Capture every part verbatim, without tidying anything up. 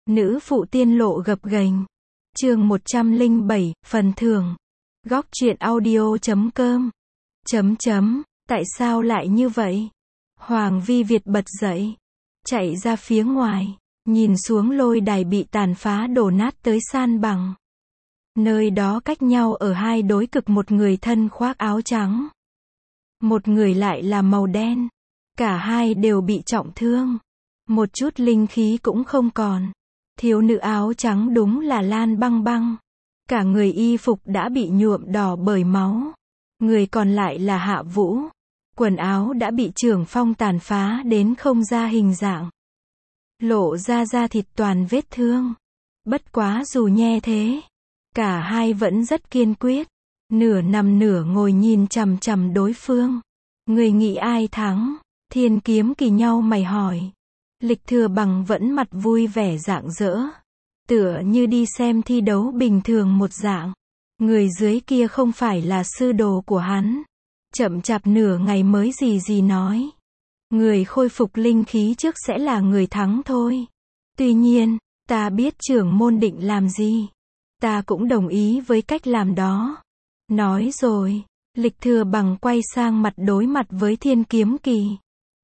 Nữ phụ tiên lộ gập ghềnh. Chương một trăm lẻ bảy, phần thưởng. Góc truyện audio chấm com. Chấm chấm, tại sao lại như vậy? Hoàng Vi Việt bật dậy, chạy ra phía ngoài, nhìn xuống lôi đài bị tàn phá đổ nát tới san bằng. Nơi đó cách nhau ở hai đối cực, một người thân khoác áo trắng, một người lại là màu đen. Cả hai đều bị trọng thương, một chút linh khí cũng không còn. Thiếu nữ áo trắng đúng là Lan Băng Băng. Cả người y phục đã bị nhuộm đỏ bởi máu. Người còn lại là Hạ Vũ. Quần áo đã bị Trưởng Phong tàn phá đến không ra hình dạng. Lộ ra da thịt toàn vết thương. Bất quá dù nhe thế, cả hai vẫn rất kiên quyết. Nửa nằm nửa ngồi nhìn chằm chằm đối phương. Người nghĩ ai thắng? Thiên Kiếm Kỳ nhau mày hỏi. Lịch Thừa Bằng vẫn mặt vui vẻ rạng rỡ, tựa như đi xem thi đấu bình thường một dạng. Người dưới kia không phải là sư đồ của hắn. Chậm chạp nửa ngày mới gì gì nói. Người khôi phục linh khí trước sẽ là người thắng thôi. Tuy nhiên, ta biết trưởng môn định làm gì. Ta cũng đồng ý với cách làm đó. Nói rồi, Lịch Thừa Bằng quay sang mặt đối mặt với Thiên Kiếm Kỳ.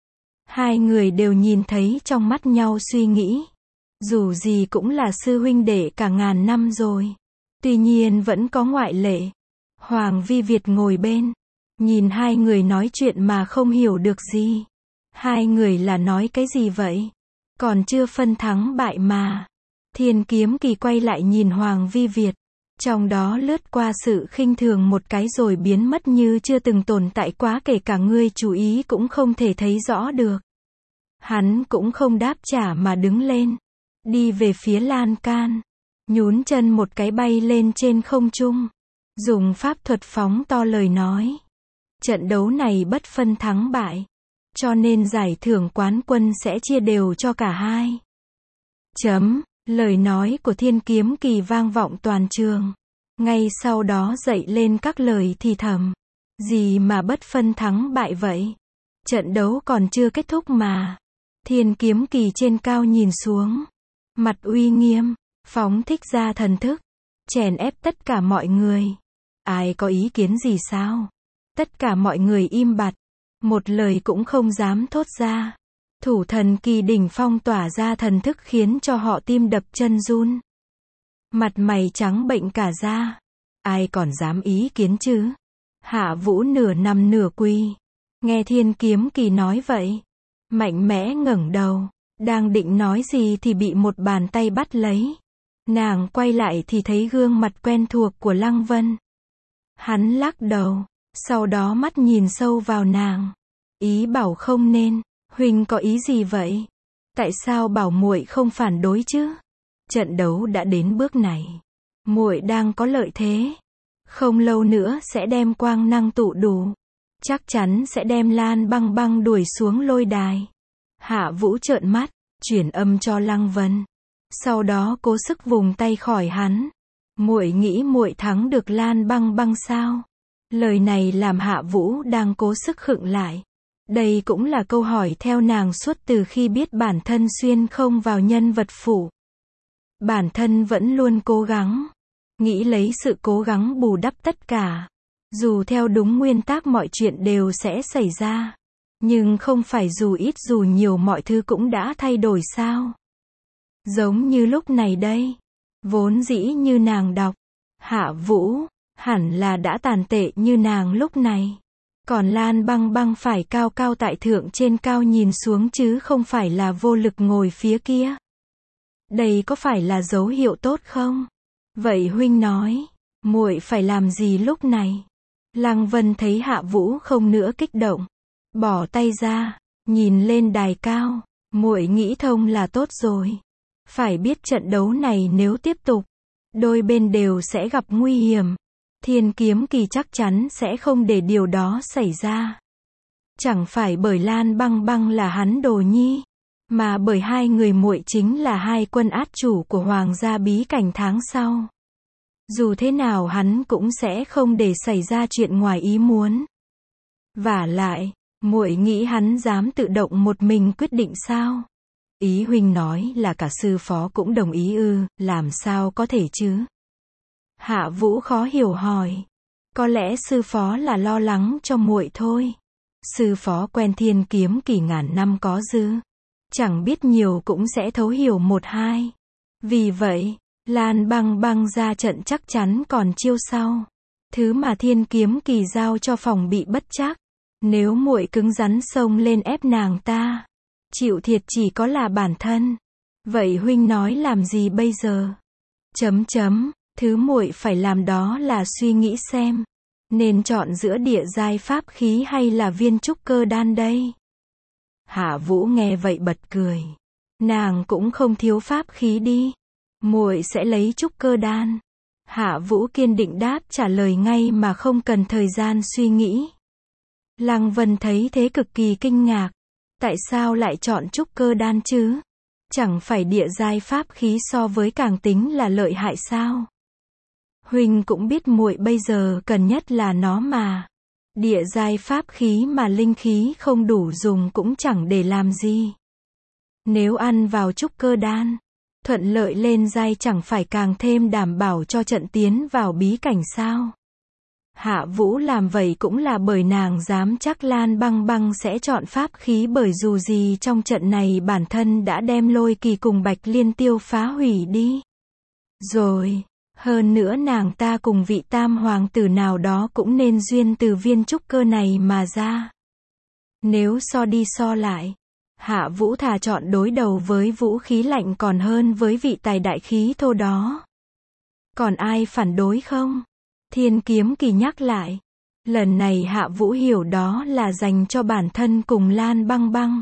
Hai người đều nhìn thấy trong mắt nhau suy nghĩ. Dù gì cũng là sư huynh đệ cả ngàn năm rồi. Tuy nhiên vẫn có ngoại lệ. Hoàng Vi Việt ngồi bên, nhìn hai người nói chuyện mà không hiểu được gì. Hai người là nói cái gì vậy? Còn chưa phân thắng bại mà. Thiên Kiếm Kỳ quay lại nhìn Hoàng Vi Việt. Trong đó lướt qua sự khinh thường một cái rồi biến mất như chưa từng tồn tại quá, kể cả ngươi chú ý cũng không thể thấy rõ được. Hắn cũng không đáp trả mà đứng lên, đi về phía lan can, nhún chân một cái bay lên trên không trung, dùng pháp thuật phóng to lời nói. Trận đấu này bất phân thắng bại, cho nên giải thưởng quán quân sẽ chia đều cho cả hai. Chấm. Lời nói của Thiên Kiếm Kỳ vang vọng toàn trường. Ngay sau đó dậy lên các lời thì thầm. Gì mà bất phân thắng bại vậy? Trận đấu còn chưa kết thúc mà. Thiên Kiếm Kỳ trên cao nhìn xuống, mặt uy nghiêm, phóng thích ra thần thức, chèn ép tất cả mọi người. Ai có ý kiến gì sao? Tất cả mọi người im bặt, một lời cũng không dám thốt ra. Thủ thần kỳ đỉnh phong tỏa ra thần thức khiến cho họ tim đập chân run. Mặt mày trắng bệnh cả da. Ai còn dám ý kiến chứ? Hạ Vũ nửa nằm nửa quỳ. Nghe Thiên Kiếm Kỳ nói vậy, mạnh mẽ ngẩng đầu, đang định nói gì thì bị một bàn tay bắt lấy. Nàng quay lại thì thấy gương mặt quen thuộc của Lăng Vân. Hắn lắc đầu, sau đó mắt nhìn sâu vào nàng. Ý bảo không nên. Huynh có ý gì vậy? Tại sao bảo muội không phản đối chứ? Trận đấu đã đến bước này, muội đang có lợi thế. Không lâu nữa sẽ đem quang năng tụ đủ, chắc chắn sẽ đem Lan Băng Băng đuổi xuống lôi đài. Hạ Vũ trợn mắt, chuyển âm cho Lăng Vân, sau đó cố sức vùng tay khỏi hắn. Muội nghĩ muội thắng được Lan Băng Băng sao? Lời này làm Hạ Vũ đang cố sức khựng lại. Đây cũng là câu hỏi theo nàng suốt từ khi biết bản thân xuyên không vào nhân vật phụ. Bản thân vẫn luôn cố gắng, nghĩ lấy sự cố gắng bù đắp tất cả. Dù theo đúng nguyên tắc mọi chuyện đều sẽ xảy ra, nhưng không phải dù ít dù nhiều mọi thứ cũng đã thay đổi sao? Giống như lúc này đây, vốn dĩ như nàng đọc, Hạ Vũ hẳn là đã tàn tệ như nàng lúc này. Còn Lan Băng Băng phải cao cao tại thượng trên cao nhìn xuống chứ không phải là vô lực ngồi phía kia. Đây có phải là dấu hiệu tốt không? Vậy huynh nói, muội phải làm gì lúc này? Lăng Vân thấy Hạ Vũ không nữa kích động, bỏ tay ra, nhìn lên đài cao. Muội nghĩ thông là tốt rồi. Phải biết trận đấu này nếu tiếp tục, đôi bên đều sẽ gặp nguy hiểm. Thiên Kiếm Kỳ chắc chắn sẽ không để điều đó xảy ra. Chẳng phải bởi Lan Băng Băng là hắn đồ nhi, mà bởi hai người muội chính là hai quân át chủ của Hoàng gia bí cảnh tháng sau. Dù thế nào hắn cũng sẽ không để xảy ra chuyện ngoài ý muốn. Vả lại, muội nghĩ hắn dám tự động một mình quyết định sao? Ý huynh nói là cả sư phó cũng đồng ý ư, làm sao có thể chứ? Hạ Vũ khó hiểu hỏi. Có lẽ sư phó là lo lắng cho muội thôi. Sư phó quen Thiên Kiếm Kỳ ngàn năm có dư. Chẳng biết nhiều cũng sẽ thấu hiểu một hai. Vì vậy, Lan Băng Băng ra trận chắc chắn còn chiêu sau. Thứ mà Thiên Kiếm Kỳ giao cho phòng bị bất trắc. Nếu muội cứng rắn xông lên ép nàng ta, chịu thiệt chỉ có là bản thân. Vậy huynh nói làm gì bây giờ? Chấm chấm, thứ muội phải làm đó là suy nghĩ xem, nên chọn giữa địa giai pháp khí hay là viên trúc cơ đan đây? Hạ Vũ nghe vậy bật cười. Nàng cũng không thiếu pháp khí đi. Muội sẽ lấy trúc cơ đan. Hạ Vũ kiên định đáp trả lời ngay mà không cần thời gian suy nghĩ. Lăng Vân thấy thế cực kỳ kinh ngạc. Tại sao lại chọn trúc cơ đan chứ? Chẳng phải địa giai pháp khí so với càng tính là lợi hại sao? Huynh cũng biết muội bây giờ cần nhất là nó mà. Địa giai pháp khí mà linh khí không đủ dùng cũng chẳng để làm gì. Nếu ăn vào trúc cơ đan, thuận lợi lên giai chẳng phải càng thêm đảm bảo cho trận tiến vào bí cảnh sao? Hạ Vũ làm vậy cũng là bởi nàng dám chắc Lan Băng Băng sẽ chọn pháp khí, bởi dù gì trong trận này bản thân đã đem Lôi Kỳ cùng Bạch Liên Tiêu phá hủy đi. Rồi, hơn nữa nàng ta cùng vị tam hoàng tử nào đó cũng nên duyên từ viên trúc cơ này mà ra. Nếu so đi so lại, Hạ Vũ thà chọn đối đầu với vũ khí lạnh còn hơn với vị tài đại khí thô đó. Còn ai phản đối không? Thiên Kiếm Kỳ nhắc lại. Lần này Hạ Vũ hiểu đó là dành cho bản thân cùng Lan Băng Băng.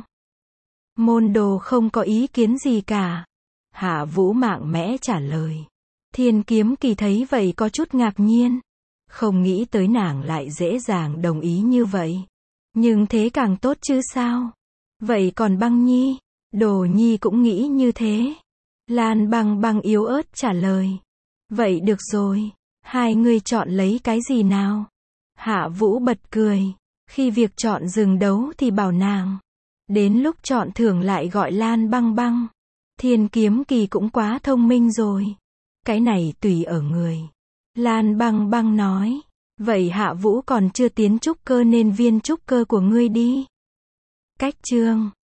Môn đồ không có ý kiến gì cả. Hạ Vũ mạnh mẽ trả lời. Thiên Kiếm Kỳ thấy vậy có chút ngạc nhiên. Không nghĩ tới nàng lại dễ dàng đồng ý như vậy. Nhưng thế càng tốt chứ sao? Vậy còn Băng Nhi? Đồ Nhi cũng nghĩ như thế. Lan Băng Băng yếu ớt trả lời. Vậy được rồi. Hai người chọn lấy cái gì nào? Hạ Vũ bật cười. Khi việc chọn dừng đấu thì bảo nàng. Đến lúc chọn thưởng lại gọi Lan Băng Băng. Thiên Kiếm Kỳ cũng quá thông minh rồi. Cái này tùy ở người. Lan Băng Băng nói. Vậy Hạ Vũ còn chưa tiến trúc cơ nên viên trúc cơ của ngươi đi. Cách chương